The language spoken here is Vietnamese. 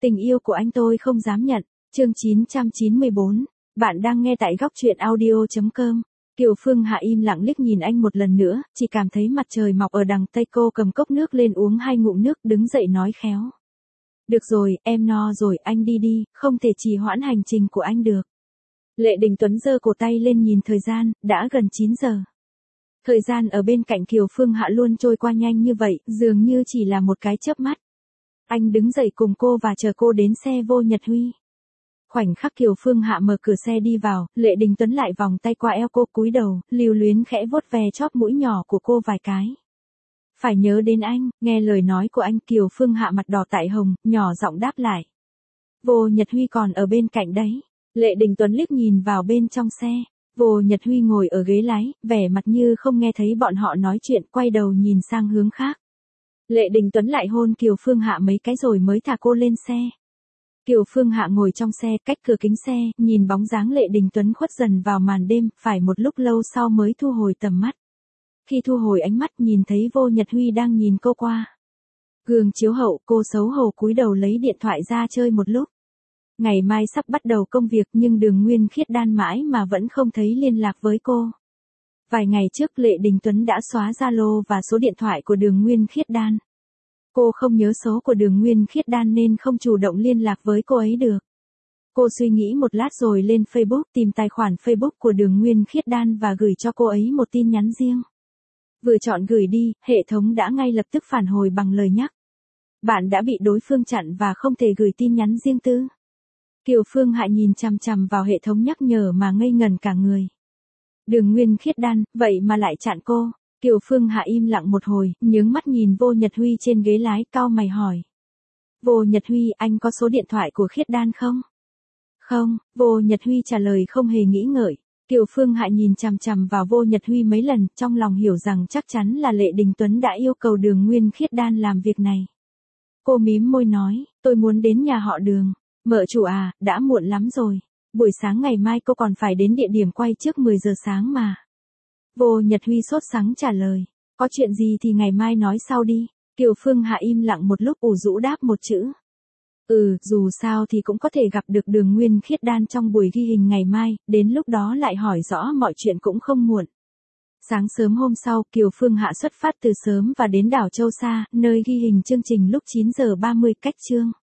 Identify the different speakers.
Speaker 1: Tình yêu của anh tôi không dám nhận. Chương 994. Bạn đang nghe tại góc truyện audio.com. Kiều Phương Hạ im lặng liếc nhìn anh một lần nữa, chỉ cảm thấy mặt trời mọc ở đằng Tây. Cô cầm cốc nước lên uống 2 ngụm nước, đứng dậy nói khéo. Được rồi, em no rồi, anh đi đi, không thể trì hoãn hành trình của anh được. Lệ Đình Tuấn giơ cổ tay lên nhìn thời gian, đã gần 9 giờ. Thời gian ở bên cạnh Kiều Phương Hạ luôn trôi qua nhanh như vậy, dường như chỉ là một cái chớp mắt. Anh đứng dậy cùng cô và chờ cô đến xe Vô Nhật Huy. Khoảnh khắc Kiều Phương Hạ mở cửa xe đi vào, Lệ Đình Tuấn lại vòng tay qua eo cô, cúi đầu, lưu luyến khẽ vuốt ve chóp mũi nhỏ của cô vài cái. Phải nhớ đến anh, nghe lời nói của anh. Kiều Phương Hạ mặt đỏ tại hồng, nhỏ giọng đáp lại. Vô Nhật Huy còn ở bên cạnh đấy. Lệ Đình Tuấn liếc nhìn vào bên trong xe. Vô Nhật Huy ngồi ở ghế lái, vẻ mặt như không nghe thấy bọn họ nói chuyện, quay đầu nhìn sang hướng khác. Lệ Đình Tuấn lại hôn Kiều Phương Hạ mấy cái rồi mới thả cô lên xe. Kiều Phương Hạ ngồi trong xe, cách cửa kính xe, nhìn bóng dáng Lệ Đình Tuấn khuất dần vào màn đêm, phải một lúc lâu sau mới thu hồi tầm mắt. Khi thu hồi ánh mắt, nhìn thấy Vô Nhật Huy đang nhìn cô qua gương chiếu hậu, cô xấu hổ cúi đầu lấy điện thoại ra chơi một lúc. Ngày mai sắp bắt đầu công việc nhưng Đường Nguyên Khiết Đan mãi mà vẫn không thấy liên lạc với cô. Vài ngày trước Lệ Đình Tuấn đã xóa Zalo và số điện thoại của Đường Nguyên Khiết Đan. Cô không nhớ số của Đường Nguyên Khiết Đan nên không chủ động liên lạc với cô ấy được. Cô suy nghĩ một lát rồi lên Facebook tìm tài khoản Facebook của Đường Nguyên Khiết Đan và gửi cho cô ấy một tin nhắn riêng. Vừa chọn gửi đi, hệ thống đã ngay lập tức phản hồi bằng lời nhắc. Bạn đã bị đối phương chặn và không thể gửi tin nhắn riêng tư. Kiều Phương Hạ nhìn chằm chằm vào hệ thống nhắc nhở mà ngây ngẩn cả người. Đường Nguyên Khiết Đan, vậy mà lại chặn cô. Kiều Phương Hạ im lặng một hồi, nhướng mắt nhìn Vô Nhật Huy trên ghế lái, cau mày hỏi. Vô Nhật Huy, anh có số điện thoại của Khiết Đan không? Không, Vô Nhật Huy trả lời không hề nghĩ ngợi. Kiều Phương Hạ nhìn chằm chằm vào Vô Nhật Huy mấy lần, trong lòng hiểu rằng chắc chắn là Lệ Đình Tuấn đã yêu cầu Đường Nguyên Khiết Đan làm việc này. Cô mím môi nói, tôi muốn đến nhà họ Đường. Mợ chủ à, đã muộn lắm rồi. Buổi sáng ngày mai cô còn phải đến địa điểm quay trước 10 giờ sáng mà. Vô Nhật Huy sốt sắng trả lời. Có chuyện gì thì ngày mai nói sau đi. Kiều Phương Hạ im lặng một lúc ủ rũ đáp một chữ. Dù sao thì cũng có thể gặp được Đường Nguyên Khiết Đan trong buổi ghi hình ngày mai, đến lúc đó lại hỏi rõ mọi chuyện cũng không muộn. Sáng sớm hôm sau, Kiều Phương Hạ xuất phát từ sớm và đến đảo Châu Sa, nơi ghi hình chương trình lúc 9 giờ 30 cách chương.